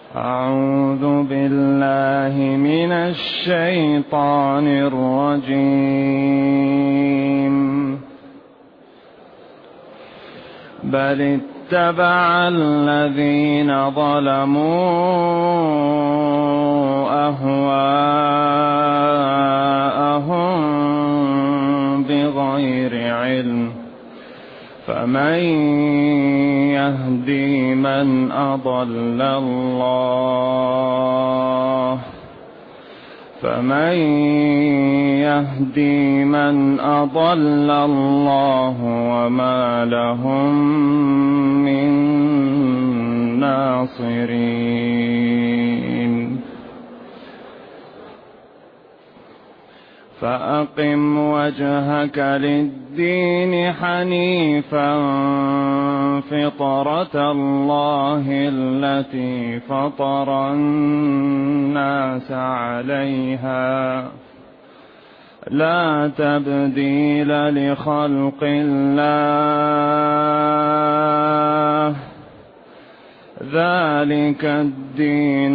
أعوذ بالله من الشيطان الرجيم. بل اتبع الذين ظلموا أهواءهم بغير علم، فمن يهدي من أضل الله وما لهم من ناصرين. فأقم وجهك للدين حنيفا فطرة الله التي فطر الناس عليها لا تبديل لخلق الله، ذلك الدين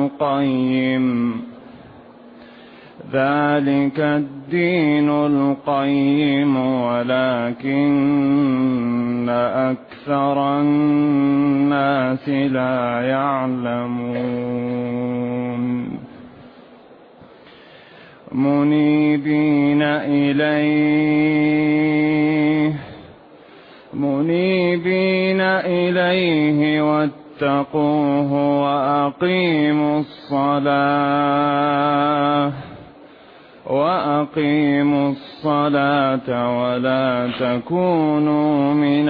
القيم ولكن أكثر الناس لا يعلمون. منيبين إليه واتقوه وأقيموا الصلاة ولا تكونوا من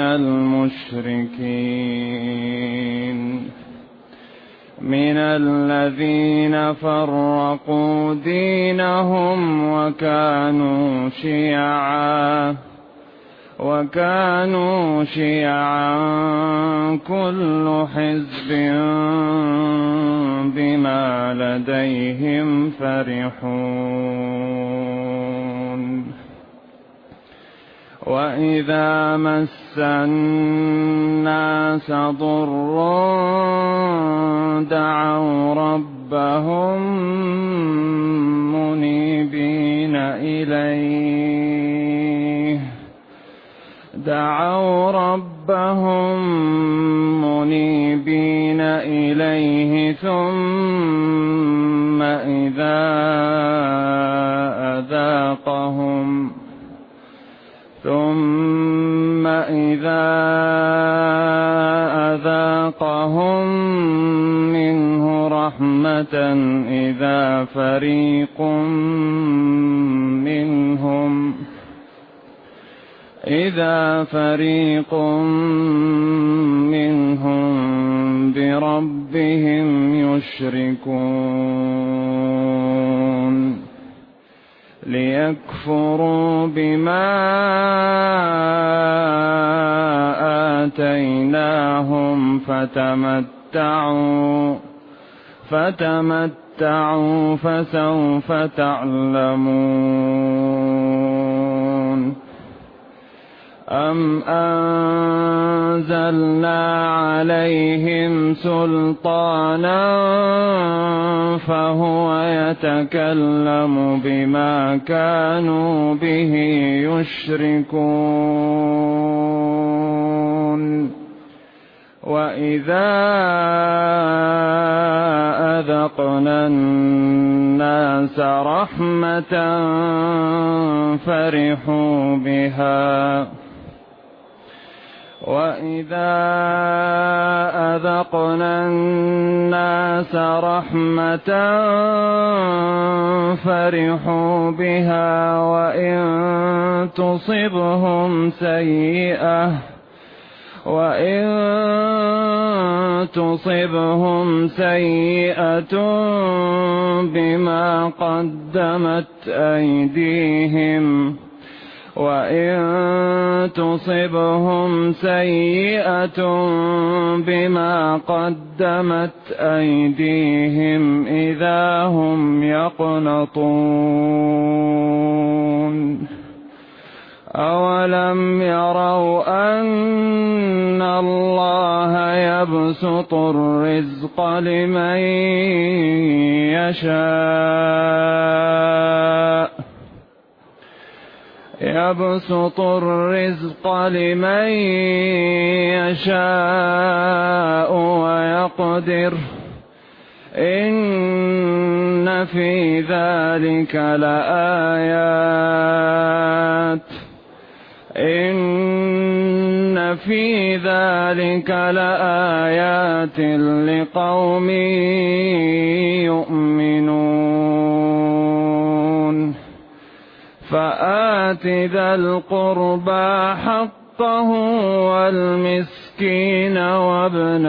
المشركين، من الذين فرقوا دينهم وكانوا شيعا كل حزب بما لديهم فرحون. وإذا مس الناس ضر دعوا ربهم منيبين إليه ثم إذا أذاقهم منه رحمة إذا فريق منهم بربهم يشركون، ليكفروا بما آتيناهم فتمتعوا فسوف تعلمون. أم أنزلنا عليهم سلطانا فهو يتكلم بما كانوا به يشركون. وإذا أذقنا الناس رحمة فرحوا بها وإن تصبهم سيئة بما قدمت أيديهم إذا هم يقنطون. أولم يروا أن الله يبسط الرزق لمن يشاء ويقدر إن في ذلك لآيات لقوم يؤمنون فآت ذا القربى حقه والمسكين وابن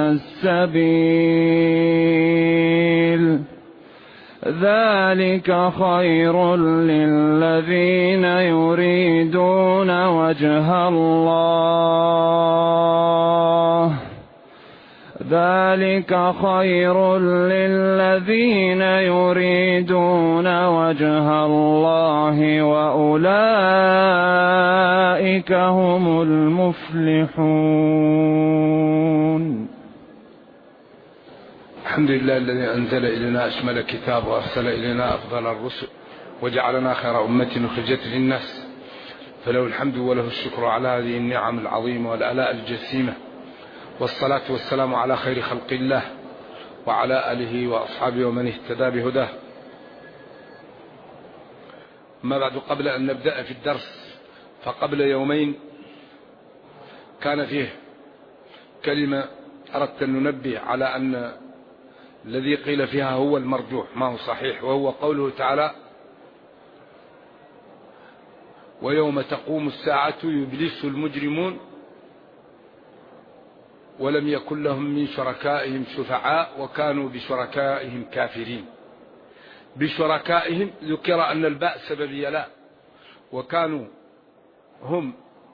السبيل ذلك خير للذين يريدون وجه الله وأولئك هم المفلحون. الحمد لله الذي أنزل إلينا أشمل كتاب وأرسل إلينا أفضل الرسل وجعلنا خير أمة أخرجت للناس، فله الحمد وله الشكر على هذه النعم العظيمة والآلاء الجسيمة، والصلاة والسلام على خير خلق الله وعلى آله وأصحابه ومن اهتدى بهداه. ما بعد، قبل أن نبدأ في الدرس، فقبل يومين كان فيه كلمة أردت أن ننبه على أن الذي قيل فيها هو المرجوح، ما هو صحيح، وهو قوله تعالى: ويوم تقوم الساعة يبلس المجرمون ولم يكن لهم من شركائهم شفعاء وكانوا بشركائهم كافرين. بشركائهم ذكر أن الباء سببية، لا، وكانوا هم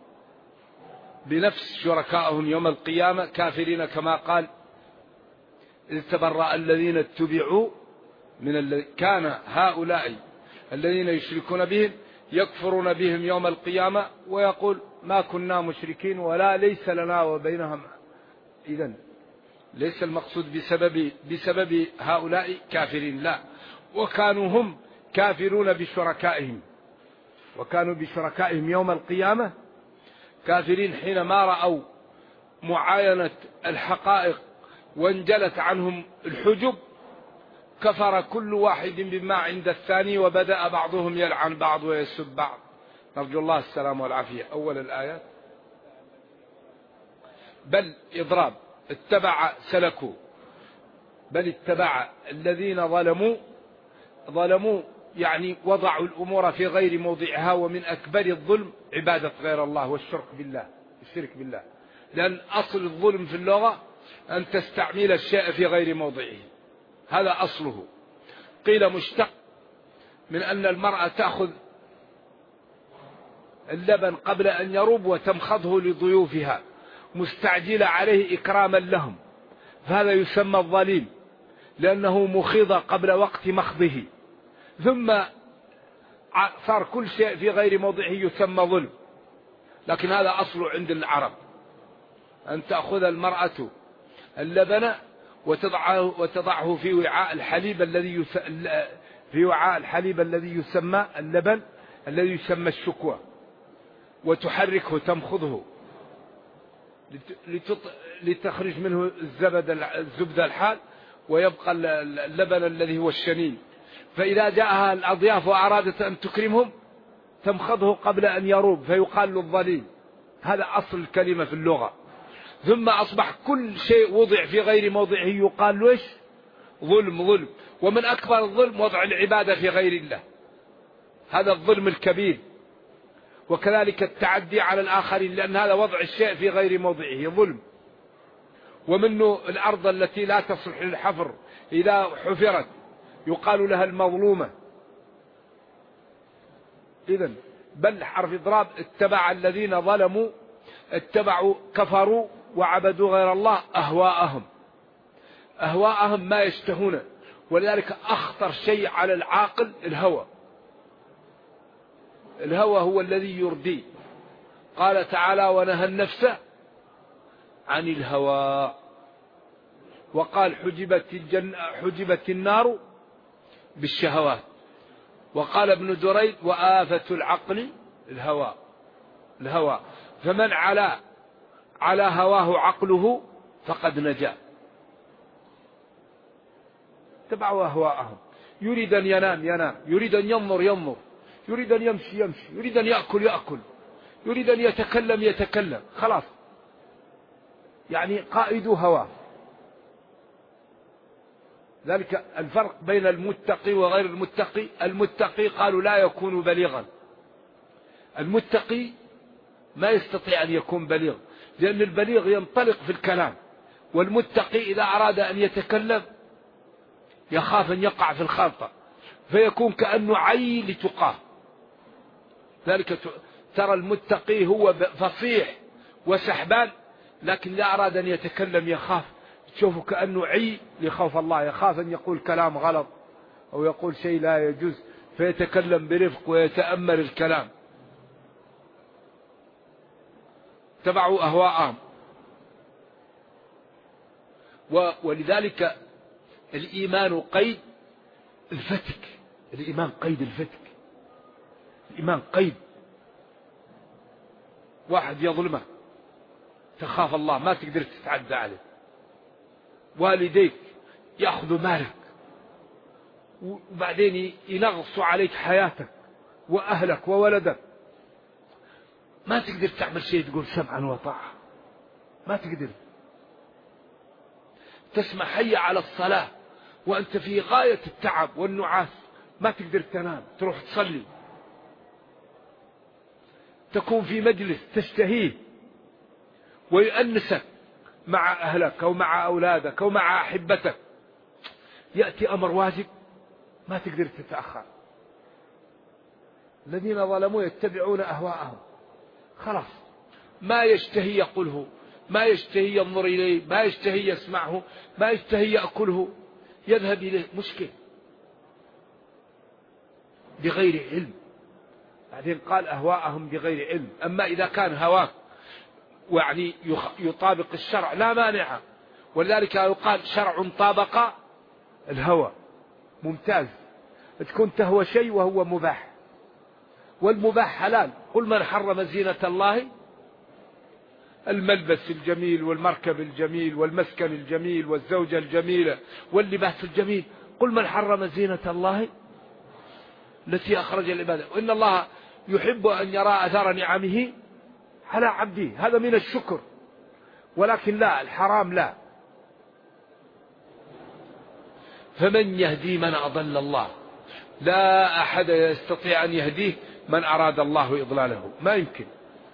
بنفس شركائهم يوم القيامة كافرين، كما قال: إذ تبرأ الذين اتبعوا من كان هؤلاء الذين يشركون بهم يكفرون بهم يوم القيامة ويقول ما كنا مشركين ولا ليس لنا وبينهم. إذن ليس المقصود بسبب هؤلاء كافرين، لا، وكانوا هم كافرون بشركائهم، وكانوا بشركائهم يوم القيامة كافرين حينما رأوا معاينة الحقائق وانجلت عنهم الحجب، كفر كل واحد بما عند الثاني وبدأ بعضهم يلعن بعض ويسب بعض، نرجو الله السلام والعافية. أول الآيات: بل إضراب اتبع الذين ظلموا يعني وضعوا الأمور في غير موضعها، ومن أكبر الظلم عبادة غير الله والشرك بالله، لأن أصل الظلم في اللغة أن تستعمل الشيء في غير موضعه، هذا أصله. قيل مشتق من أن المرأة تأخذ اللبن قبل أن يروب وتمخضه لضيوفها مستعجلة عليه إكراما لهم، فهذا يسمى الظليم لأنه مخيض قبل وقت مخضه، ثم صار كل شيء في غير موضعه يسمى ظلم. لكن هذا أصله عند العرب، أن تأخذ المرأة اللبن وتضعه في وعاء الحليب الذي يسمى اللبن الذي يسمى الشكوى، وتحركه تمخضه لتخرج منه الزبدة الحال، ويبقى اللبن الذي هو الشنين. فإذا جاءها الأضياف وأرادت أن تكرمهم تمخضه قبل أن يروب فيقال له الظليم. هذا أصل الكلمة في اللغة. ثم أصبح كل شيء وضع في غير موضعه يقال له ظلم. ومن أكبر الظلم وضع العبادة في غير الله، هذا الظلم الكبير. وكذلك التعدي على الآخرين، لأن هذا وضع الشيء في غير موضعه ظلم. ومنه الأرض التي لا تصلح للحفر إذا حفرت يقال لها المظلومة. إذن بل حرف إضراب اتبع الذين ظلموا، كفروا وعبدوا غير الله أهواءهم ما يشتهون. ولذلك أخطر شيء على العاقل الهوى هو الذي يردي. قال تعالى: ونهى النفس عن الهوى. وقال حجبت النار بالشهوات. وقال ابن دريد وآفة العقل الهوى. فمن على هواه عقله فقد نجا. تبعوا أهواءهم. يريد أن ينام، يريد أن ينظر، يريد أن يمشي، يريد أن يأكل، يريد أن يتكلم. خلاص، يعني قائد هواه. ذلك الفرق بين المتقي وغير المتقي. المتقي قالوا لا يكون بليغا. المتقي ما يستطيع أن يكون بليغ، لأن البليغ ينطلق في الكلام، والمتقي إذا أراد أن يتكلم يخاف أن يقع في الخلطة، فيكون كأنه عي لتقاه. ذلك ترى المتقي هو فصيح وسحبان، لكن إذا أراد أن يتكلم يخاف، تشوفه كأنه عي لخوف الله، يخاف أن يقول كلام غلط أو يقول شيء لا يجوز، فيتكلم برفق ويتأمل الكلام. تبعوا أهواءهم. ولذلك الإيمان قيد الفتك. الإيمان قيد الفتك. الإيمان قيد. واحد يظلمه تخاف الله، ما تقدر تتعدى عليه. والديك يأخذوا مالك وبعدين ينغصوا عليك حياتك وأهلك وولدك، ما تقدر تعمل شيء تقول سمعا وطاعة، ما تقدر. تسمع حي على الصلاة وأنت في غاية التعب والنعاس، ما تقدر تنام، تروح تصلي. تكون في مجلس تشتهيه ويؤنسك مع أهلك أو مع أولادك أو مع أحبتك، يأتي أمر واجب ما تقدر تتأخر. الذين ظلموا يتبعون أهواءهم. خلاص، ما يشتهي يقوله، ما يشتهي ينظر إليه، ما يشتهي يسمعه، ما يشتهي يأكله، يذهب إليه. مشكل بغير علم. بعدين قال أهواءهم بغير علم. أما إذا كان هواك يعني يطابق الشرع لا مانع، ولذلك يقال شرع طابق الهوى. ممتاز. تكون تهوى شيء وهو مباح، والمباح حلال. قل من حرم زينة الله، الملبس الجميل والمركب الجميل والمسكن الجميل والزوجة الجميلة واللباس الجميل. قل من حرم زينة الله التي أخرج العباد، وإن الله يحب أن يرى أثار نعمه على عبده. هذا من الشكر. ولكن لا، الحرام لا. فمن يهدي من أضل الله؟ لا أحد يستطيع أن يهديه من أراد الله إضلاله، ما يمكن.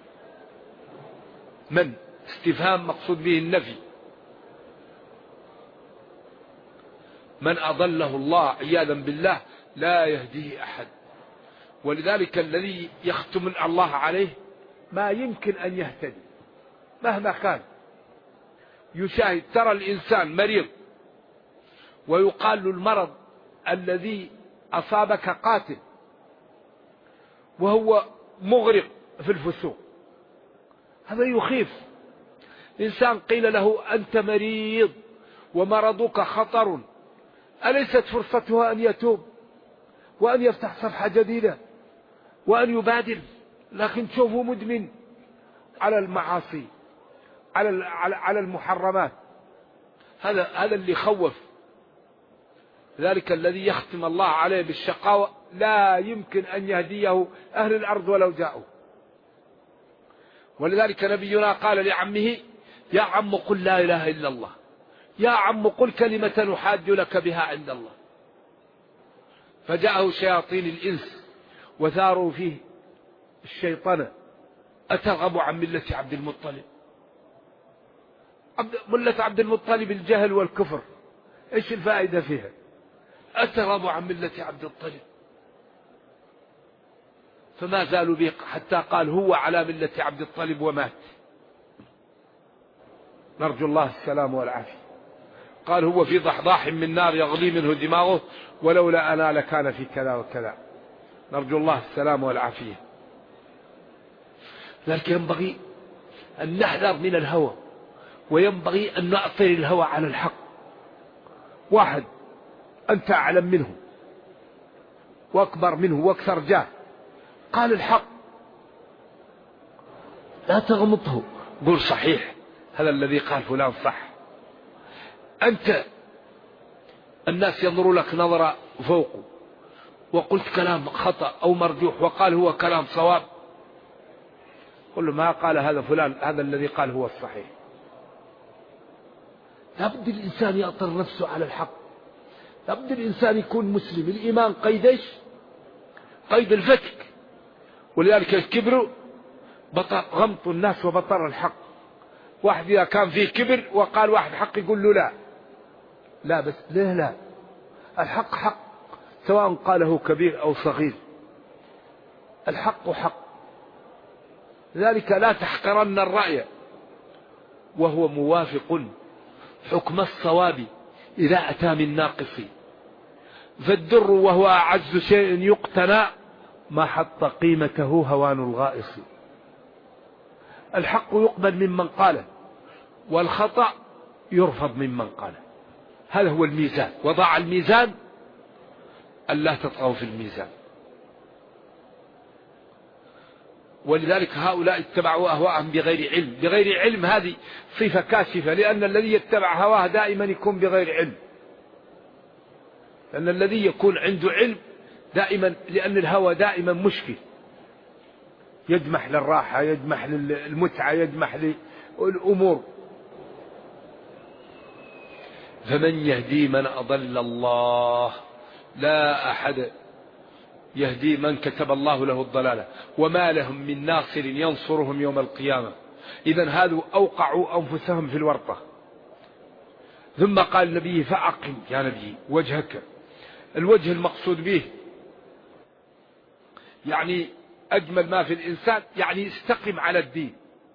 من استفهام مقصود به النفي. من أضله الله عياذا بالله لا يهديه أحد. ولذلك الذي يختم الله عليه ما يمكن أن يهتدي مهما كان. يشاهد، ترى الإنسان مريض ويقال له المرض الذي أصابك قاتل، وهو مغرق في الفسوق. هذا يخيف. إنسان قيل له أنت مريض ومرضك خطر، أليست فرصتها أن يتوب وأن يفتح صفحة جديدة وأن يبادر؟ لكن تشوفه مدمن على المعاصي، على المحرمات. هذا اللي خوف. ذلك الذي يختم الله عليه بالشقاوة لا يمكن أن يهديه أهل الأرض ولو جاءوا. ولذلك نبينا قال لعمه يا عم قل لا إله إلا الله، يا عم قل كلمة نحاج لك بها عند الله. فجاءه شياطين الإنس وثاروا فيه الشيطان أترغب عن ملة عبد المطلب؟ ملة عبد المطلب الجهل والكفر، إيش الفائدة فيها؟ أترغب عن ملة عبد المطلب. فما زالوا به حتى قال هو على ملة عبد المطلب ومات. نرجو الله السلام والعافية. قال هو في ضحضاح من نار يغلي منه دماغه ولولا أنا لكان في كذا وكذا. نرجو الله السلام والعافية. لكن ينبغي أن نحذر من الهوى، وينبغي أن نعطي الهوى على الحق، واحد أنت أعلم منه وأكبر منه وأكثر جاه، قال الحق لا تغمطه، قل صحيح هذا الذي قال فلان صح. أنت الناس ينظروا لك نظرة فوق وقلت كلام خطأ أو مرجوح وقال هو كلام صواب، قل له ما قال هذا فلان، هذا الذي قال هو الصحيح. لابد الإنسان يأطر نفسه على الحق، لابد الإنسان يكون مسلم. الإيمان قيد إيش؟ قيد الفتك. ولذلك الكبر بطر غمط الناس وبطر الحق. واحد إذا كان فيه كبر وقال واحد حق يقول له لا، لا بس ليه لا؟ الحق حق سواء قاله كبير أو صغير، الحق حق. ذلك لا تحقرن الرأي وهو موافق حكم الصواب إذا أتى من ناقص، فالدر وهو أعز شيء يقتنى ما حط قيمته هوان الغائص. الحق يقبل ممن قاله والخطأ يرفض ممن قاله، هذا هو الميزان. وضع الميزان ألا تطغوا في الميزان. ولذلك هؤلاء اتبعوا أهواءهم بغير علم. بغير علم هذه صفة كاشفة، لأن الذي يتبع هواه دائما يكون بغير علم، لأن الذي يكون عنده علم دائما، لأن الهوى دائما مشكل، يجمح للراحة، يجمح للمتعة، يجمح للأمور. فمن يهدي من أضل الله، لا أحد يهدي من كتب الله له الضلالة، وما لهم من ناصر ينصرهم يوم القيامة. إذن هذا أوقعوا أنفسهم في الورطة. ثم قال النبي فأقم يا نبي وجهك. الوجه المقصود به يعني أجمل ما في الإنسان، يعني استقم على الدين.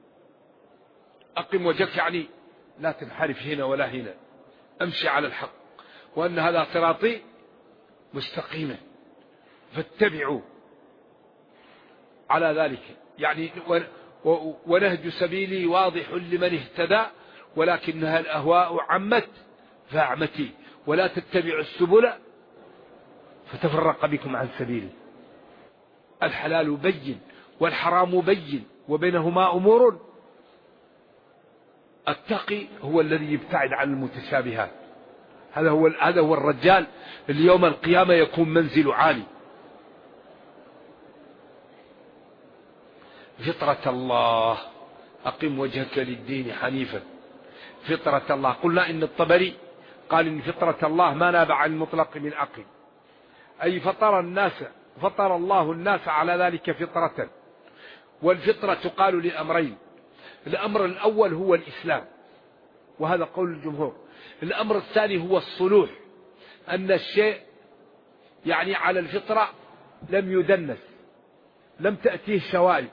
أقم وجهك يعني لا تنحرف هنا ولا هنا، أمشي على الحق، وأن هذا صراطي مستقيما فاتبعوا على ذلك. يعني ونهج سبيلي واضح لمن اهتدى، ولكنها الأهواء عمت فأعمتي، ولا تتبعوا السبل فتفرق بكم عن سبيلي. الحلال بين والحرام بين وبينهما أمور. التقي هو الذي يبتعد عن المتشابهات. هذا هو الرجال اللي يوم القيامة يكون منزل عالي. فطرة الله أقم وجهك للدين حنيفا. فطرة الله، قلنا إن الطبري قال إن فطرة الله ما نابع عن المطلق من أقم، أي فطر الله الناس على ذلك فطرة. والفطرة تقال لأمرين: الأمر الأول هو الإسلام، وهذا قول الجمهور. الأمر الثاني هو الصلوح، أن الشيء يعني على الفطرة لم يدنس، لم تأتيه شوائب.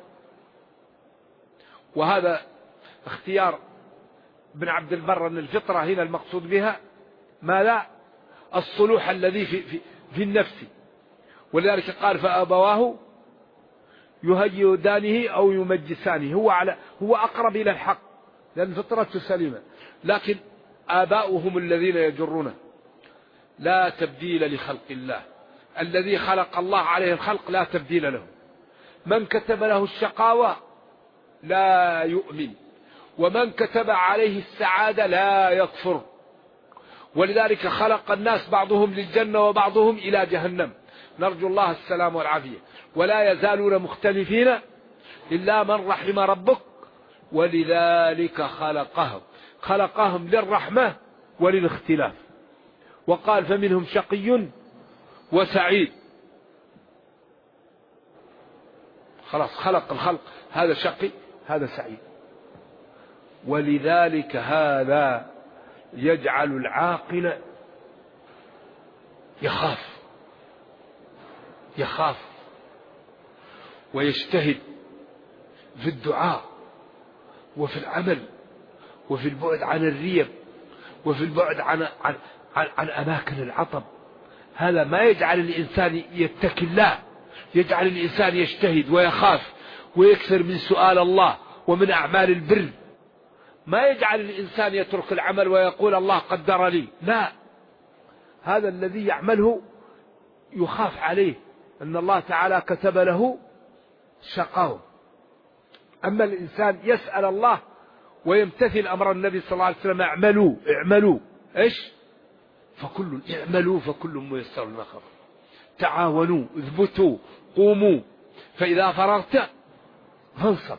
وهذا اختيار ابن عبد البر أن الفطرة هنا المقصود بها ما لا الصلوح الذي في النفس. ولذلك قال فأبواه يهيدانه أو يمجسانه. هو أقرب إلى الحق لأن فطرته سليمة، لكن آباؤهم الذين يجرونه. لا تبديل لخلق الله، الذي خلق الله عليه الخلق لا تبديل له. من كتب له الشقاوة لا يؤمن، ومن كتب عليه السعادة لا يكفر. ولذلك خلق الناس بعضهم للجنة وبعضهم إلى جهنم، نرجو الله السلام والعافية. ولا يزالون مختلفين إلا من رحم ربك، ولذلك خلقهم للرحمة وللاختلاف. وقال فمنهم شقي وسعيد. خلاص خلق الخلق، هذا شقي هذا سعيد. ولذلك هذا يجعل العاقل يخاف ويجتهد في الدعاء وفي العمل وفي البعد عن الريب وفي البعد عن أماكن العطب. هذا ما يجعل الإنسان يتكي الله، يجعل الإنسان يجتهد ويخاف ويكثر من سؤال الله ومن أعمال البر. ما يجعل الإنسان يترك العمل ويقول الله قدر لي، لا، هذا الذي يعمله يخاف عليه أن الله تعالى كتب له شقاوة. أما الإنسان يسأل الله ويمتثل أمر النبي صلى الله عليه وسلم: اعملوا إيش؟ اعملوا فكل ميسر لما خلق. تعاونوا، اثبتوا، قوموا، فإذا فرغت فانصب.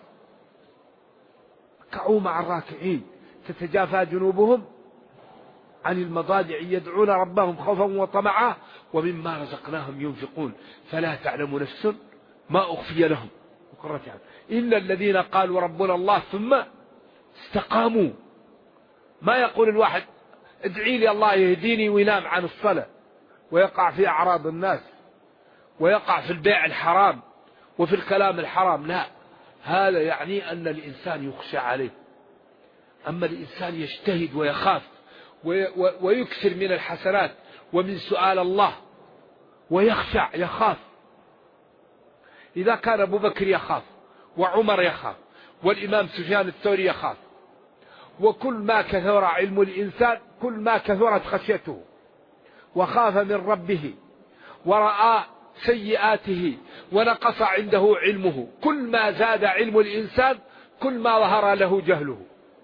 كعوا مع الراكعين، تتجافى جنوبهم عن المضاجع يدعون ربهم خوفا وطمعا ومما رزقناهم ينفقون فلا تعلم نفس ما أخفي لهم قرة أعين. إن الذين قالوا ربنا الله ثم استقاموا. ما يقول الواحد: ادعي لي الله يهديني، وينام عن الصلاة ويقع في أعراض الناس ويقع في البيع الحرام وفي الكلام الحرام. لا، هذا يعني أن الإنسان يخشى عليه. أما الإنسان يجتهد ويخاف ويكثر من الحسنات ومن سؤال الله ويخشع يخاف. إذا كان أبو بكر يخاف، وعمر يخاف، والإمام سفيان الثوري يخاف، وكل ما كثر علم الإنسان كل ما كثرت خشيته، وخاف من ربه ورأى سيئاته ونقص عنده علمه. كل ما زاد علم الإنسان كل ما ظهر له جهله.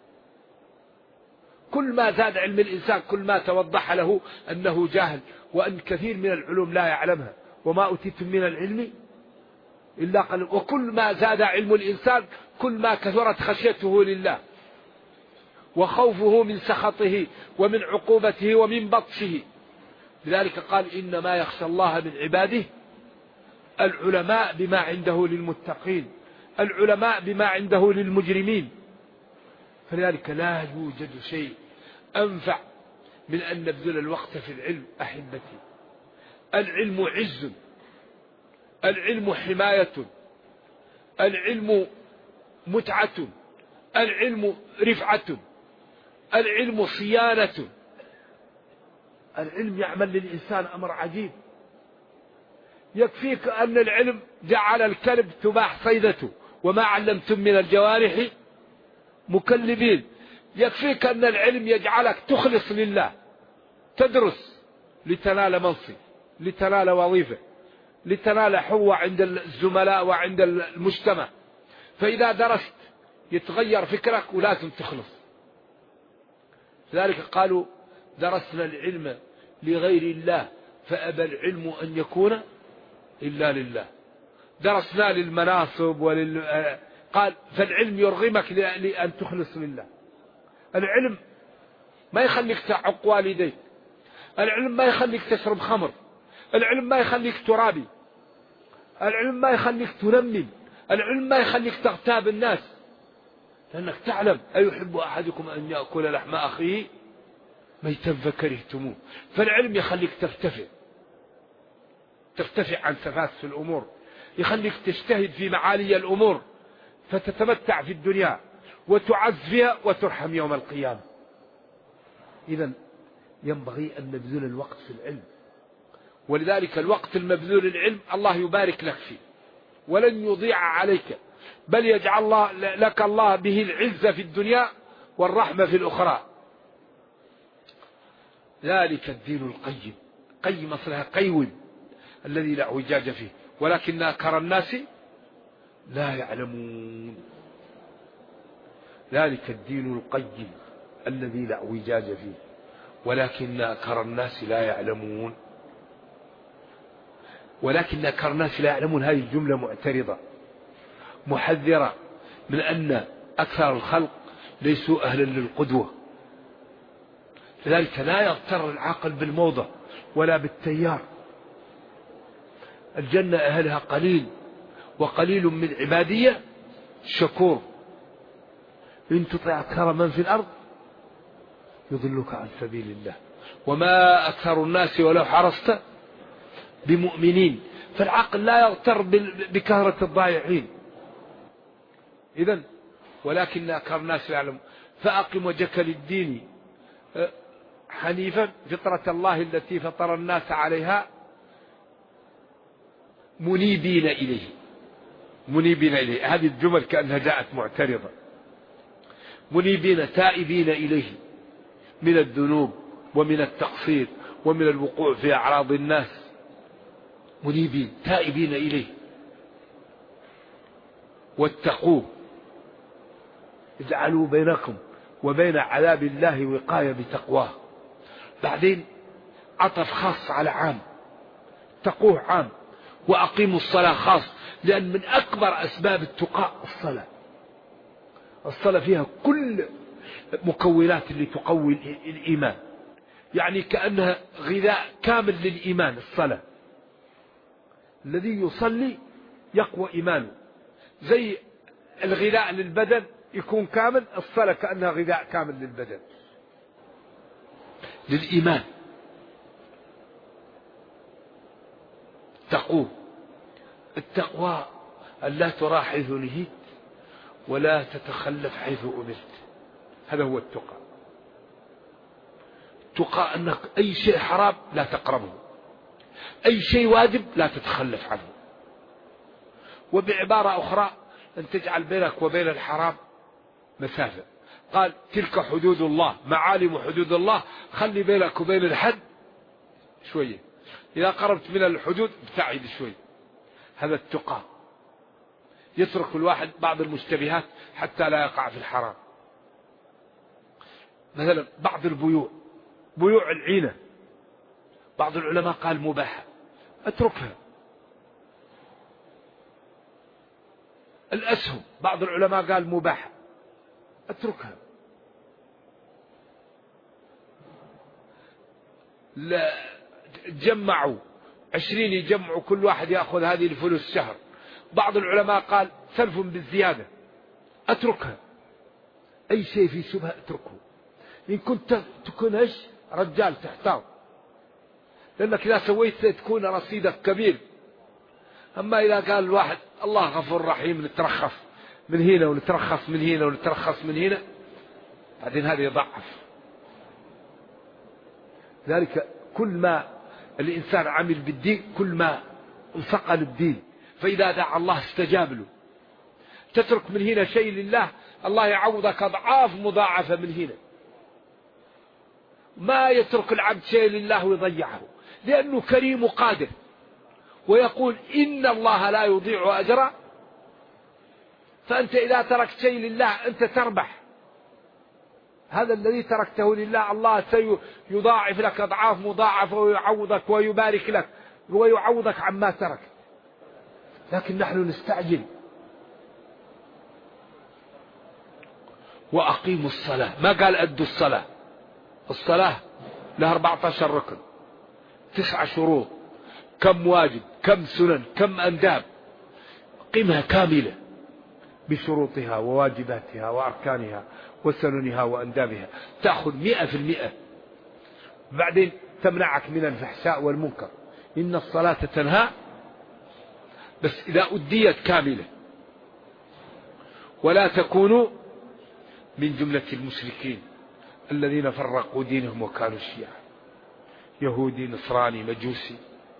كل ما زاد علم الإنسان كل ما توضح له أنه جاهل، وأن كثير من العلوم لا يعلمها. وما أوتيتم من العلم إلا قليلا. وكل ما زاد علم الإنسان كل ما كثرت خشيته لله وخوفه من سخطه ومن عقوبته ومن بطشه. لذلك قال: إنما يخشى الله من عباده العلماء بما عنده للمتقين، العلماء بما عنده للمجرمين. فلذلك لا يوجد شيء أنفع من أن نبذل الوقت في العلم. أحبتي، العلم عز، العلم حماية، العلم متعة، العلم رفعة، العلم صيانة. العلم يعمل للإنسان أمر عجيب. يكفيك أن العلم جعل الكلب تباح صيدته وما علمتم من الجوارح مكلبين. يكفيك أن العلم يجعلك تخلص لله، تدرس لتنال منصب، لتنال وظيفة، لتنال حظوة عند الزملاء وعند المجتمع. فإذا درست يتغير فكرك ولازم تخلص. لذلك قالوا: درسنا العلم لغير الله فأبى العلم أن يكون إلا لله. درسنا للمناصب قال: فالعلم يرغمك لأن تخلص لله. العلم ما يخليك تعق والديك، العلم ما يخليك تشرب خمر، العلم ما يخليك ترابي، العلم ما يخليك تنمم، العلم ما يخليك تغتاب الناس، لأنك تعلم: أيحب أحدكم أن يأكل لحم أخيه ميتا فكرهتموه. فالعلم يخليك ترتفع عن سفاسف الأمور، يخليك تجتهد في معالي الأمور فتتمتع في الدنيا وتعز فيها وترحم يوم القيامة. إذن ينبغي أن نبذل الوقت في العلم. ولذلك الوقت المبذول للعلم الله يبارك لك فيه ولن يضيع عليك، بل يجعل لك الله به العزة في الدنيا والرحمة في الأخرى. ذلك الدين القيم، قيم أصلها قيوم، الذي لا اعوجاج فيه ولكن أكثر الناس لا يعلمون. ذلك الدين القيم الذي لا اعوجاج فيه ولكن أكثر الناس لا يعلمون. ولكن أكثر الناس لا يعلمون هذه الجملة معترضة محذرة من أن أكثر الخلق ليسوا أهلا للقدوة. لذلك لا يغتر العاقل بالموضة ولا بالتيار. الجنة أهلها قليل وقليل من عبادية شكور. إن تطع أكثر من في الأرض يضلك عن سبيل الله وما أكثر الناس ولو حرصت بمؤمنين. فالعقل لا يغتر بكثرة الضائعين. إذن ولكن أكثر الناس لا يعلمون. فأقم وجهك للدين حنيفا فطرة الله التي فطر الناس عليها منيبين إليه. منيبين إليه، هذه الجمل كأنها جاءت معترضة. منيبين تائبين إليه من الذنوب ومن التقصير ومن الوقوع في أعراض الناس، منيبين تائبين إليه. واتقوه، اجعلوا بينكم وبين عذاب الله وقاية بتقواه. بعدين عطف خاص على عام، اتقوه عام، وأقيموا الصلاة خاص، لأن من أكبر أسباب التقاء الصلاة. الصلاة فيها كل مكونات اللي تقوي الإيمان، يعني كأنها غذاء كامل للإيمان. الصلاة الذي يصلي يقوى إيمانه، زي الغذاء للبدن يكون كامل، الصلاة كأنها غذاء كامل للبدن للإيمان. اتقوه، التقوى أن لا ترى حيث نهيت ولا تتخلف حيث أمرت، هذا هو التقى. التقى أنك أي شيء حرام لا تقربه، أي شيء واجب لا تتخلف عنه. وبعبارة أخرى أن تجعل بينك وبين الحرام مسافة. قال تلك حدود الله، معالم حدود الله، خلي بينك وبين الحد شوية، إذا قربت من الحدود ابتعد شوي. هذا التقى. يترك الواحد بعض المشتبهات حتى لا يقع في الحرام. مثلا بعض البيوع، بيوع العينة، بعض العلماء قال مباحة، اتركها. الأسهم بعض العلماء قال مباحة، اتركها. لا تجمعوا 20 يجمعوا كل واحد يأخذ هذه الفلوس شهر، بعض العلماء قال سلف بالزيادة، اتركها. أي شيء في شبهة اتركه. إن كنت تكون ايش رجال تحتاط، لأنك إذا سويت تكون رصيدك كبير. أما إذا قال الواحد الله غفور رحيم، نترخص من هنا ونترخص من هنا ونترخص من هنا، بعدين هذا يضعف. ذلك كل ما الإنسان عمل بالدين كل ما انصقل الدين، فإذا دعا الله استجاب له. تترك من هنا شيء لله، الله يعوضك أضعاف مضاعفة من هنا. ما يترك العبد شيء لله ويضيعه، لأنه كريم وقادر، ويقول إن الله لا يضيع أجرا. فأنت إذا تركت شيء لله أنت تربح. هذا الذي تركته لله الله سيضاعف لك أضعاف مضاعفة، ويعوضك ويبارك لك ويعوضك عما ترك. لكن نحن نستعجل. وأقيموا الصلاة، ما قال أدوا الصلاة. الصلاة لها 14 ركن، 9 شروط، كم واجب، كم سنن، كم أنداب. قيمها كاملة بشروطها وواجباتها وأركانها وسننها وأندابها، تأخذ 100%. بعدين تمنعك من الفحشاء والمنكر. إن الصلاة تنهى، بس إذا أديت كاملة. ولا تكونوا من جملة المشركين الذين فرقوا دينهم وكانوا شيعا، يهودي نصراني مجوسي.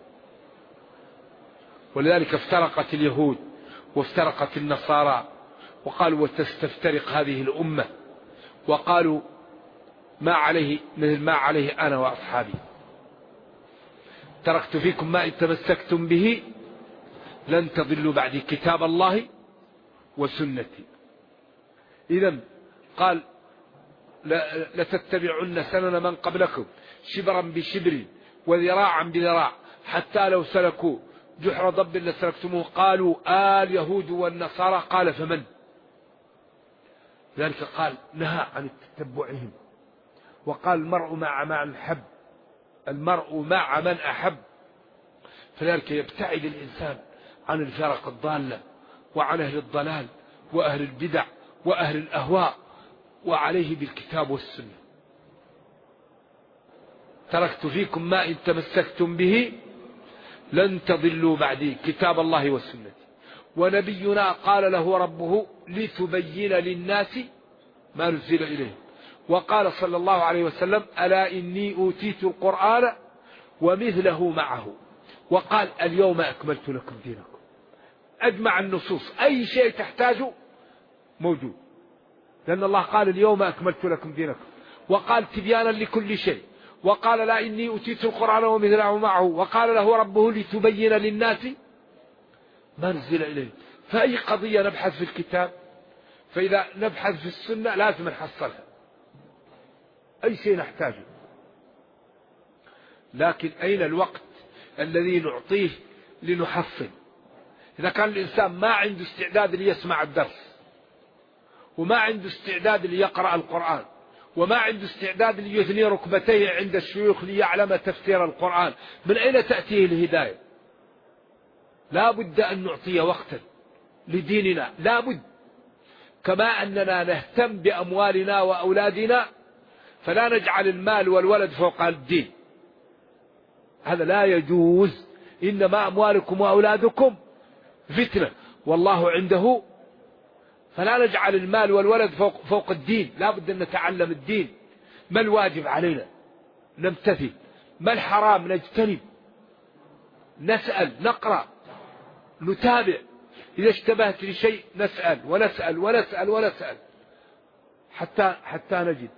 ولذلك افترقت اليهود وافترقت النصارى، وقالوا وتستفترق هذه الأمة، وقالوا ما عليه مثل ما عليه أنا وأصحابي. تركت فيكم ما إن تمسكتم به لن تضلوا بعدي، كتاب الله وسنتي. إذن قال لتتبعن سنن من قبلكم شبرا بشبر وذراعا بذراع حتى لو سلكوا جحر ضب لسلكتموه. قالوا اليهود والنصارى، قال فمن؟ ذلك قال نهى عن تتبعهم، وقال المرء مع من أحب، المرء مع من أحب. فذلك يبتعد الإنسان عن الفرق الضالة وعن أهل الضلال وأهل البدع وأهل الأهواء، وعليه بالكتاب والسنة. تركت فيكم ما إن تمسكتم به لن تضلوا بعدي، كتاب الله والسنة. ونبينا قال له ربه لتبين للناس ما نزل إليه. وقال صلى الله عليه وسلم ألا إني أوتيت القرآن ومثله معه. وقال اليوم أكملت لكم دينكم. أجمع النصوص، أي شيء تحتاجه موجود، لأن الله قال اليوم أكملت لكم دينكم، وقال تبيانا لكل شيء، وقال لا إني أوتيت القرآن ومثله معه، وقال له ربه لتبين للناس ما نزل إليه. فأي قضية نبحث في الكتاب، فإذا نبحث في السنة لازم نحصلها، أي شيء نحتاجه. لكن أين الوقت الذي نعطيه لنحصل؟ إذا كان الإنسان ما عنده استعداد ليسمع الدرس، وما عنده استعداد ليقرأ القرآن، وما عنده استعداد ليثني ركبتيه عند الشيوخ ليعلم تفسير القرآن، من أين تأتيه الهداية؟ لا بد أن نعطي وقتا لديننا، لا بد. كما أننا نهتم بأموالنا وأولادنا، فلا نجعل المال والولد فوق الدين، هذا لا يجوز. إنما أموالكم وأولادكم فتنة والله عنده، فلا نجعل المال والولد فوق الدين. لا بد أن نتعلم الدين، ما الواجب علينا نمتثل، ما الحرام نجتنب، نسأل، نقرأ، نتابع، إذا اشتبهت لشيء نسأل ونسأل ونسأل ونسأل حتى نجد.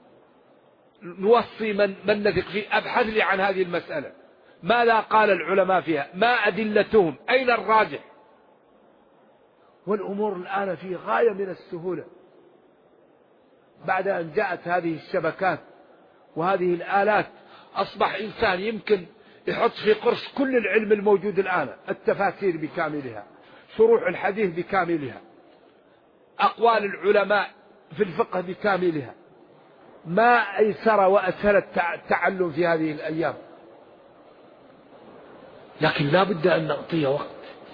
نوصي من نثق فيه، أبحث لي عن هذه المسألة، ماذا قال العلماء فيها، ما أدلتهم، أين الراجح. والأمور الآن في غاية من السهولة بعد أن جاءت هذه الشبكات وهذه الآلات. أصبح إنسان يمكن يحط في قرص كل العلم الموجود الآن، التفاسير بكاملها، شروح الحديث بكاملها، أقوال العلماء في الفقه بكاملها. ما أيسر وأسهل التعلم في هذه الأيام، لكن لا بد أن نعطي وقت.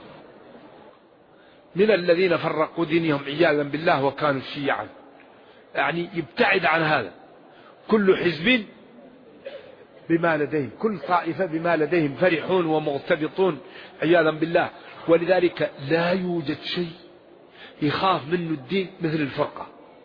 من الذين فرقوا دينهم عياذا بالله وكانوا شيعا، يعني يبتعد عن هذا. كل حزب بما لديهم، كل طائفة بما لديهم فرحون ومغتبطون عياذا بالله. ولذلك لا يوجد شيء يخاف منه الدين مثل الفرقة.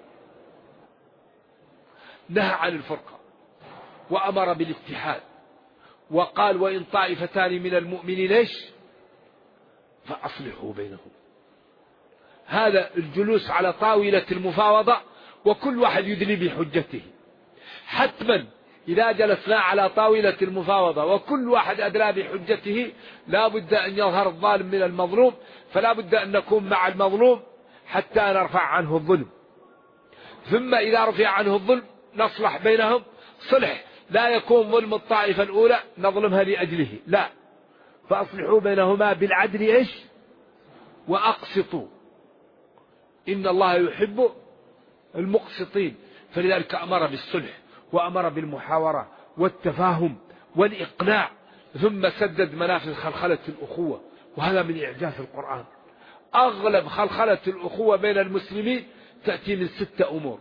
نهى عن الفرقة وأمر بالاتحاد، وقال وإن طائفتان من المؤمنين ايش فأصلحوا بينهم. هذا الجلوس على طاولة المفاوضة وكل واحد يدلي بحجته. حتما إذا جلسنا على طاولة المفاوضة وكل واحد أدلى بحجته لا بد أن يظهر الظالم من المظلوم، فلا بد أن نكون مع المظلوم حتى نرفع عنه الظلم. ثم إذا رفع عنه الظلم نصلح بينهم صلح، لا يكون ظلم الطائفة الأولى نظلمها لأجله، لا، فأصلحوا بينهما بالعدل إيش وأقسطوا إن الله يحب المقسطين. فلذلك أمر بالصلح وأمر بالمحاورة والتفاهم والإقناع، ثم سدد منافذ خلخلة الأخوة. وهذا من إعجاز القرآن. أغلب خلخلة الأخوة بين المسلمين تأتي من 6 أمور.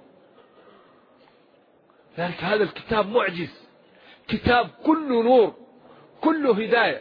لذلك هذا الكتاب معجز، كتاب كله نور كله هداية.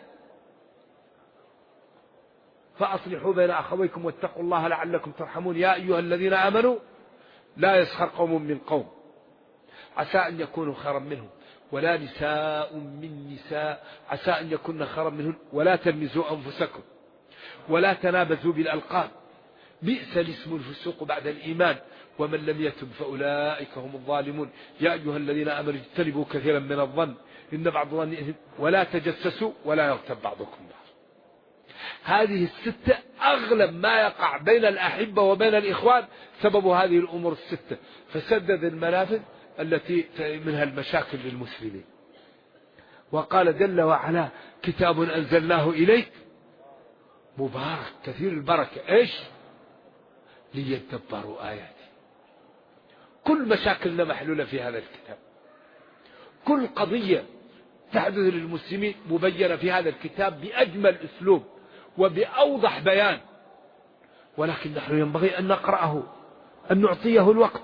فأصلحوا بين أخويكم واتقوا الله لعلكم ترحمون. يا أيها الذين آمنوا لا يسخر قوم من قوم عسى أن يكونوا خيرا منهم، ولا نساء من نساء عسى أن يكون خيرا منهن، ولا تلمزوا أنفسكم ولا تنابزوا بالألقاب بئس الاسم الفسوق بعد الإيمان ومن لم يتب فأولئك هم الظالمون. يا أيها الذين آمنوا اجتنبوا كثيرا من الظن إن بعض الظن إثم ولا تجسسوا ولا يغتب بعضكم بعض. هذه 6 أغلب ما يقع بين الأحبة وبين الإخوان سبب هذه الأمور 6. فسدد المنافذ التي منها المشاكل للمسلمين. وقال جل وعلا كتاب أنزلناه إليك مبارك كثير البركة إيش ليتدبروا آياته. كل مشاكلنا محلولة في هذا الكتاب، كل قضية تحدث للمسلمين مبينة في هذا الكتاب بأجمل أسلوب وبأوضح بيان. ولكن نحن ينبغي أن نقرأه، أن نعطيه الوقت.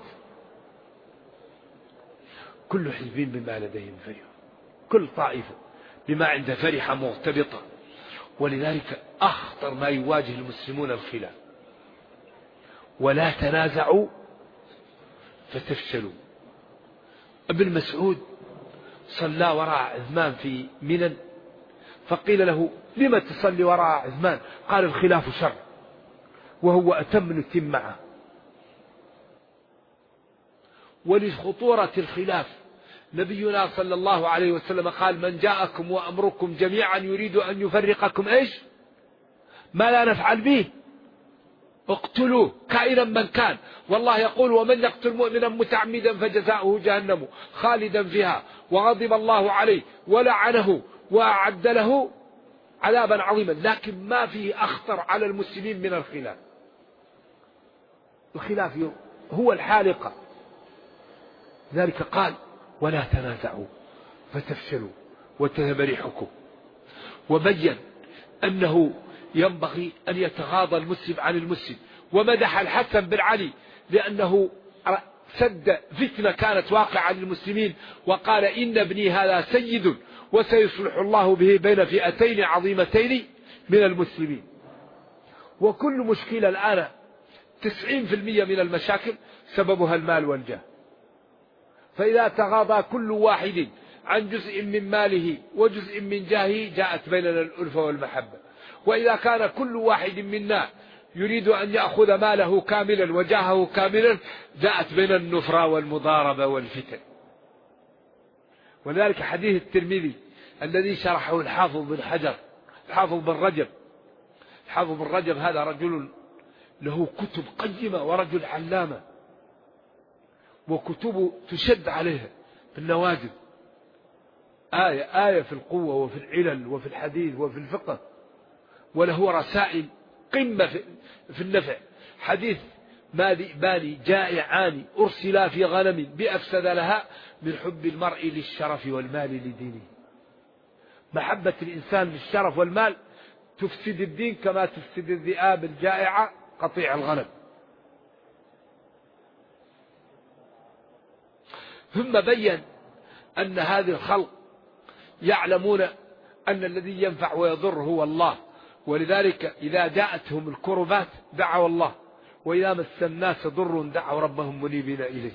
كل حزب بما لديهم فرح، كل طائفة بما عند فرحة مرتبطة. ولذلك أخطر ما يواجه المسلمون الخلاف. ولا تنازعوا فتفشلوا. ابن مسعود صلى وراء عثمان في منى، فقيل له لما تصلي وراء عثمان؟ قال الخلاف شر وهو أتم نتم معه. ولخطورة الخلاف نبينا صلى الله عليه وسلم قال من جاءكم وأمركم جميعا يريد أن يفرقكم إيش ما لا نفعل به اقتلوه كائنا من كان. والله يقول ومن يقتل مؤمنا متعمدا فجزاؤه جهنم خالدا فيها وغضب الله عليه ولعنه وأعد له عذابا عظيما. لكن ما فيه أخطر على المسلمين من الخلاف. الخلاف هو الحالقة. ذلك قال ولا تنازعوا فتفشلوا وتذهب ريحكم. وبين أنه ينبغي أن يتغاضى المسلم عن المسلم. ومدح الحسن بن علي لأنه سد فتنة كانت واقعة للمسلمين وقال إن ابني هذا سيد وسيصلح الله به بين فئتين عظيمتين من المسلمين. وكل مشكلة الآن 90% من المشاكل سببها المال والجاه. فإذا تغاضى كل واحد عن جزء من ماله وجزء من جاهه جاءت بيننا الألفة والمحبة. وإذا كان كل واحد منا يريد أن يأخذ ماله كاملا وجاهه كاملا جاءت بين النفرة والمضاربة والفتن. ولذلك حديث الترمذي الذي شرحه الحافظ بن حجر الحافظ بن رجب هذا رجل له كتب قيمة ورجل علامة وكتبه تشد عليها بالنواجذ آية في القوة وفي العلل وفي الحديث وفي الفقه. وله رسائل قمة في النفع. حديث ما ذئبان جائعان أرسلا في غنم بأفسد لها من حب المرء للشرف والمال لدينه. محبة الإنسان للشرف والمال تفسد الدين كما تفسد الذئاب الجائعة قطيع الغنم. ثم بين أن هذه الخلق يعلمون أن الذي ينفع ويضر هو الله. ولذلك إذا جاءتهم الكربات دعوا الله وإذا مس الناس ضر دعوا ربهم منيبين إليه.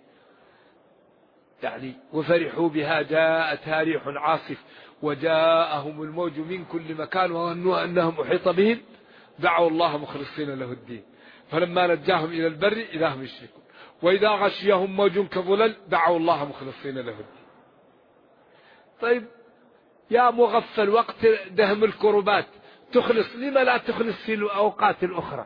يعني وفرحوا بها جاءتها ريح عاصف وجاءهم الموج من كل مكان وظنوا أنهم أحيط بهم دعوا الله مخلصين له الدين فلما نجاهم إلى البر إذا هم يشركون وإذا غشيهم موج كظلل دعوا الله مخلصين له الدين. طيب يا مغفل وقت دهم الكربات تخلص لما لا تخلص في الأوقات الأخرى؟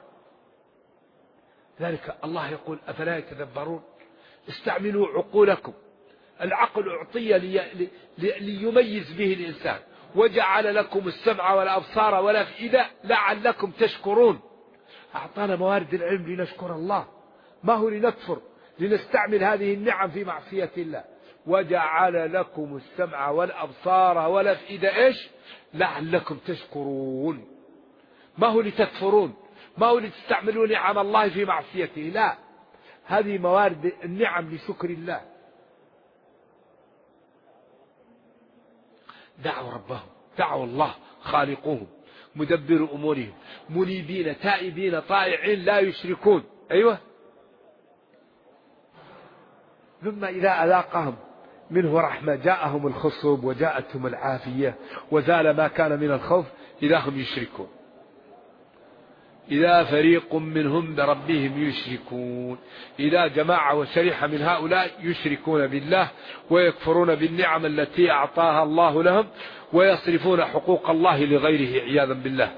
ذلك الله يقول أفلا يتدبرون استعملوا عقولكم. العقل أعطي ليميز به الإنسان وجعل لكم السمع والأبصار والأفئدة لعلكم تشكرون. أعطانا موارد العلم لنشكر الله ما هو لنكفر لنستعمل هذه النعم في معصية الله. وجعل لكم السمع والأبصار والأفئدة إيش لعلكم تشكرون. ما هو لتكفرون ما هو لتستعملوا نعم الله في معصيته لا هذه موارد النعم لشكر الله. دعوا ربهم دعوا الله خالقوهم مدبر أمورهم منيبين تائبين طائعين لا يشركون. أيوة. ثم إذا أذاقهم منه رحمة جاءهم الخصب وجاءتهم العافية وزال ما كان من الخوف إذا هم يشركون. إذا فريق منهم بربهم يشركون. إذا جماعة وشريحة من هؤلاء يشركون بالله ويكفرون بالنعم التي أعطاها الله لهم ويصرفون حقوق الله لغيره عياذا بالله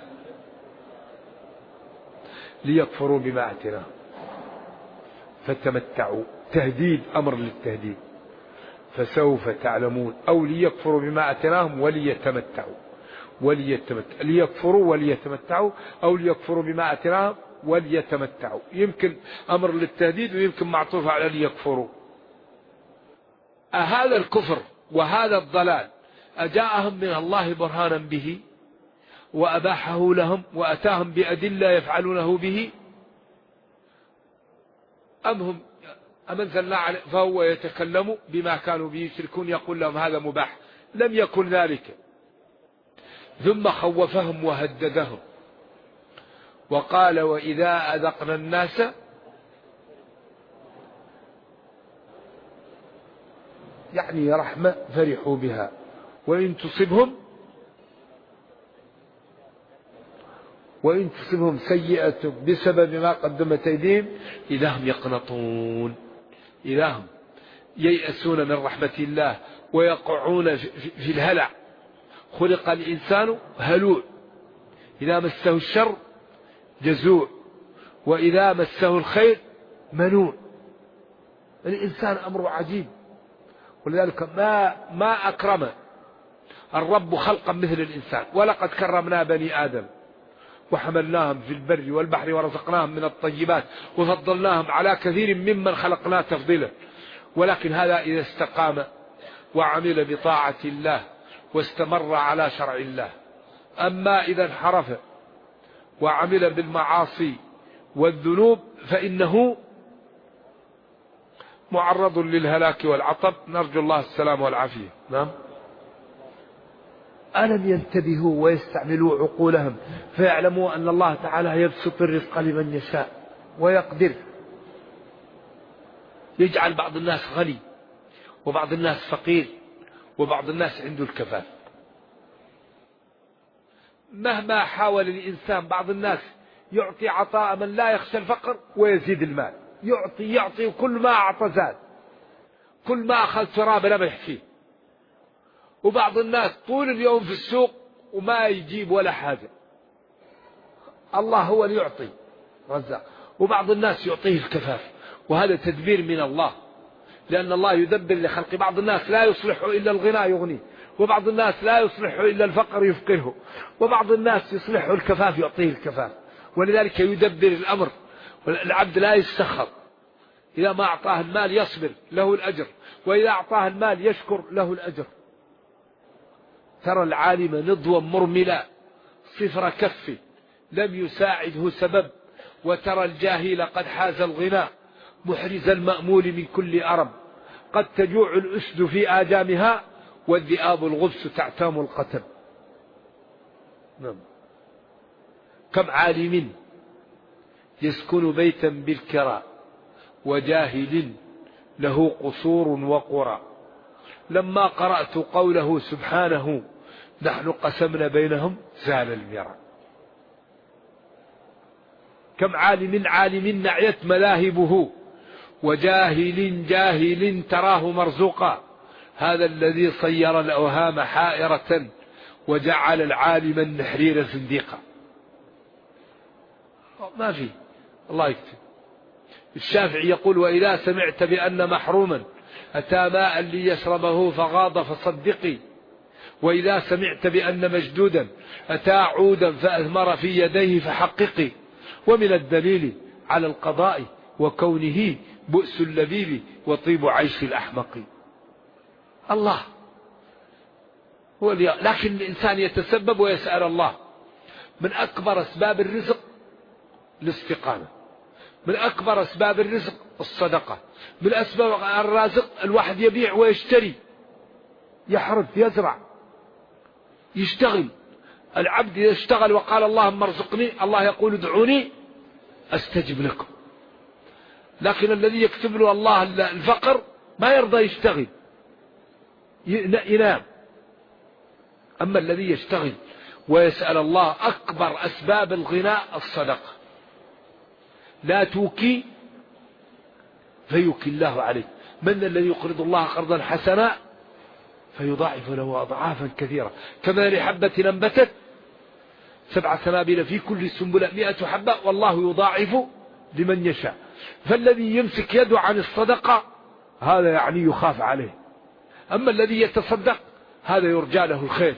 ليكفروا بما آتيناهم فتمتعوا. تهديد أمر للتهديد فسوف تعلمون. أو ليكفروا بما آتيناهم وليتمتعوا ليكفروا وليتمتعوا أو ليكفروا بما آتيناهم وليتمتعوا. يمكن أمر للتهديد ويمكن معطوف على ليكفروا. أهذا الكفر وهذا الضلال أجاءهم من الله برهانا به وأباحه لهم وأتاهم بأدلة يفعلونه به أم أنزلنا عليه فهو يتكلم بما كانوا به يشركون يقول لهم هذا مباح. لم يكن ذلك. ثم خوفهم وهددهم وقال وإذا أذقنا الناس يعني رحمة فرحوا بها وإن تصبهم سيئة بسبب ما قدمت أيديهم إذا هم يقنطون. إذا هم ييأسون من رحمة الله ويقعون في الهلع. خلق الإنسان هلوع، إذا مسه الشر جزوع، وإذا مسه الخير منوع. الإنسان أمر عجيب، ولذلك ما أكرم الرب خلقا مثل الإنسان. ولقد كرمنا بني آدم وحملناهم في البر والبحر ورزقناهم من الطيبات وفضلناهم على كثير ممن خلقنا تفضيلا. ولكن هذا إذا استقام وعمل بطاعة الله واستمر على شرع الله. أما إذا انحرف وعمل بالمعاصي والذنوب فإنه معرض للهلاك والعطب، نرجو الله السلام والعافية. نعم. ألم ينتبهوا ويستعملوا عقولهم فيعلموا أن الله تعالى يبسط الرزق لمن يشاء ويقدر، يجعل بعض الناس غني وبعض الناس فقير وبعض الناس عنده الكفاف. مهما حاول الإنسان، بعض الناس يعطي عطاء من لا يخشى الفقر ويزيد المال، يعطي وكل ما أعطى زاد، كل ما أخذ تراب لمح فيه. وبعض الناس طول اليوم في السوق وما يجيب ولا حاجة، الله هو اللي يعطي رزاق. وبعض الناس يعطيه الكفاف، وهذا تدبير من الله، لأن الله يدبر لخلق. بعض الناس لا يصلح إلا الغنى يغنيه، وبعض الناس لا يصلح إلا الفقر يفقره، وبعض الناس يصلح الكفاف يعطيه الكفاف. ولذلك يدبر الأمر، والعبد لا يستخر. إذا ما أعطاه المال يصبر له الأجر، وإذا أعطاه المال يشكر له الأجر. ترى العالم نضوا مرملا صفر كف لم يساعده سبب، وترى الجاهل قد حاز الغنى محرز المأمول من كل أرب. قد تجوع الأسد في آجامها والذئاب الغبس تعتام القتب. نعم. كم عالم يسكن بيتا بالكرى وجاهل له قصور وقرى. لما قرأت قوله سبحانه نحن قسمنا بينهم زال المرى. كم عالم نعيت ملاهبه وجاهل جاهل تراه مرزوقا. هذا الذي صير الأوهام حائرة وجعل العالم النحرير زنديقا. ما في، الله يكتب. الشافعي يقول وإذا سمعت بأن محروما أتى ماء ليشربه فغاض فصدقي، وإذا سمعت بأن مجدودا أتى عودا فأثمر في يديه فحققي. ومن الدليل على القضاء وكونه بؤس اللبيب وطيب عيش الأحمق. الله هو لكن الإنسان يتسبب ويسأل الله. من أكبر أسباب الرزق الاستقامة، من أكبر أسباب الرزق الصدقة، من أسباب الرازق الواحد يبيع ويشتري، يحرث يزرع يشتغل. العبد يشتغل وقال اللهم ارزقني، الله يقول ادعوني أستجب لكم. لكن الذي يكتب له الله الفقر ما يرضى يشتغل، ينام. أما الذي يشتغل ويسأل الله، أكبر أسباب الغناء الصدقة. لا توكي فيوكي الله عليك. من الذي يقرض الله قرضا حسنا فيضاعف له أضعافا كثيرة. كما حبة أنبتت 7 سنابل في كل سنبلة 100 حبة والله يضاعف لمن يشاء. فالذي يمسك يده عن الصدقة هذا يعني يخاف عليه. أما الذي يتصدق هذا يرجى له الخير.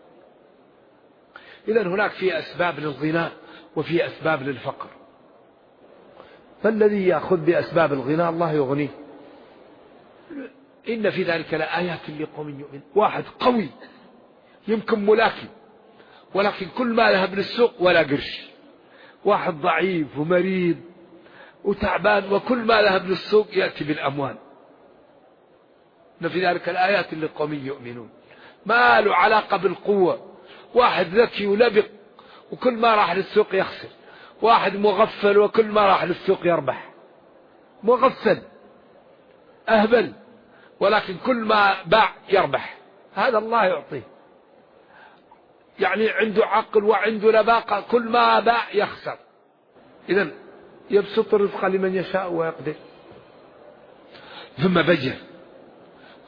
إذن هناك في أسباب للغناء وفي أسباب للفقر. فالذي يأخذ بأسباب الغناء الله يغنيه. إن في ذلك لآيات لقوم يؤمن. واحد قوي يمكن ملاكم، ولكن كل ما ذهب للسوق ولا قرش. واحد ضعيف ومريض وتعبان وكل ما ذهب للسوق يأتي بالأموال. إن في ذلك الآيات لقوم يؤمنون. ما له علاقة بالقوة. واحد ذكي ولبق وكل ما راح للسوق يخسر. واحد مغفل وكل ما راح للسوق يربح. مغفل أهبل ولكن كل ما باع يربح. هذا الله يعطيه. يعني عنده عقل وعنده لباقة، كل ما باع يخسر. إذن يبسط الرزق لمن يشاء ويقدر. ثم بين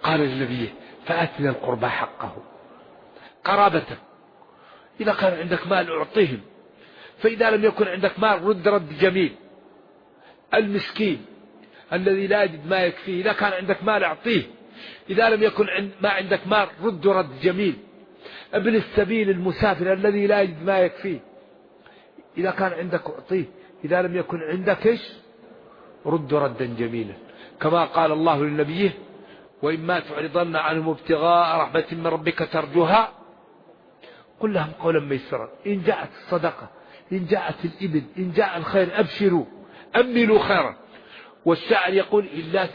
قال لنبيه فآتنا القربى حقه، قرابته. إذا كان عندك مال أعطيهم، فإذا لم يكن عندك مال رد جميل. المسكين الذي لا يجد ما يكفيه، إذا كان عندك مال أعطيه، إذا لم يكن ما عندك مال رد جميل. ابن السبيل المسافر الذي لا يجد ما يكفيه، إذا كان عندك أعطيه، إذا لم يكن عندك رد ردا جميلا. كما قال الله لنبيه وإما تعرضن عنهم ابتغاء رحمة من ربك ترجوها قل لهم قولا ميسرا. إن جاءت الصدقة، إن جاءت الإبل، إن جاء الخير أبشروا أملوا خيرا. والشاعر يقول إلا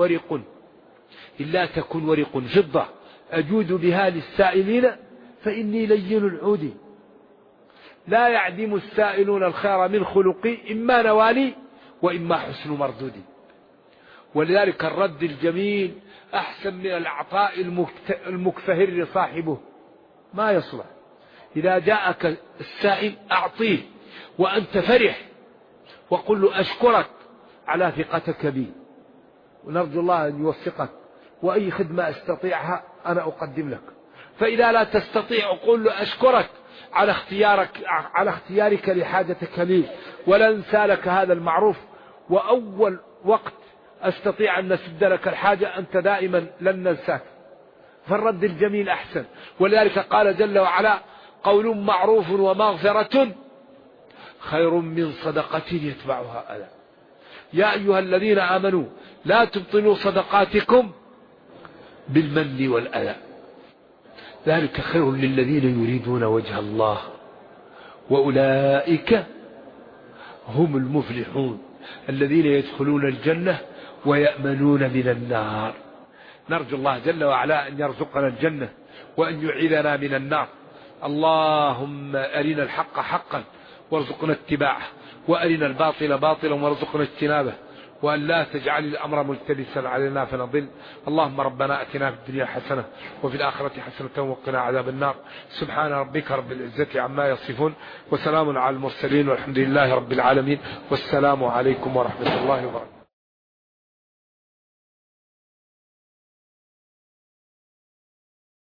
تكن ورق فضة أجود بها للسائلين فإني لين العود. لا يعدم السائلون الخير من خلقي، إما نوالي وإما حسن مردودي. ولذلك الرد الجميل أحسن من الأعطاء المكفهر صاحبه ما يصلح. إذا جاءك السائل أعطيه وأنت فرح، وقل له أشكرك على ثقتك بي، ونرجو الله أن يوفقك، وأي خدمة أستطيعها أنا أقدم لك. فإذا لا تستطيع قل له أشكرك على اختيارك لحاجتك لي، ولا أنسى لك هذا المعروف، وأول وقت أستطيع أن نسد لك الحاجة أنت دائما لن ننساك. فالرد الجميل أحسن. ولذلك قال جل وعلا قول معروف ومغفرة خير من صدقة يتبعها أذى. يا أيها الذين آمنوا لا تبطلوا صدقاتكم بالمن والأذى، ذلك خير للذين يريدون وجه الله وأولئك هم المفلحون الذين يدخلون الجنة ويأمنون من النار. نرجو الله جل وعلا أن يرزقنا الجنة وأن يعيذنا من النار. اللهم أرنا الحق حقا وارزقنا اتباعه، وأرنا الباطل باطلا وارزقنا اجتنابه، وأن لا تجعل الأمر ملتبسا علينا فنضل. اللهم ربنا أتنا في الدنيا حسنة وفي الآخرة حسنة وقنا عذاب النار. سبحان ربك رب العزة عما يصفون، وسلام على المرسلين، والحمد لله رب العالمين، والسلام عليكم ورحمة الله وبركاته.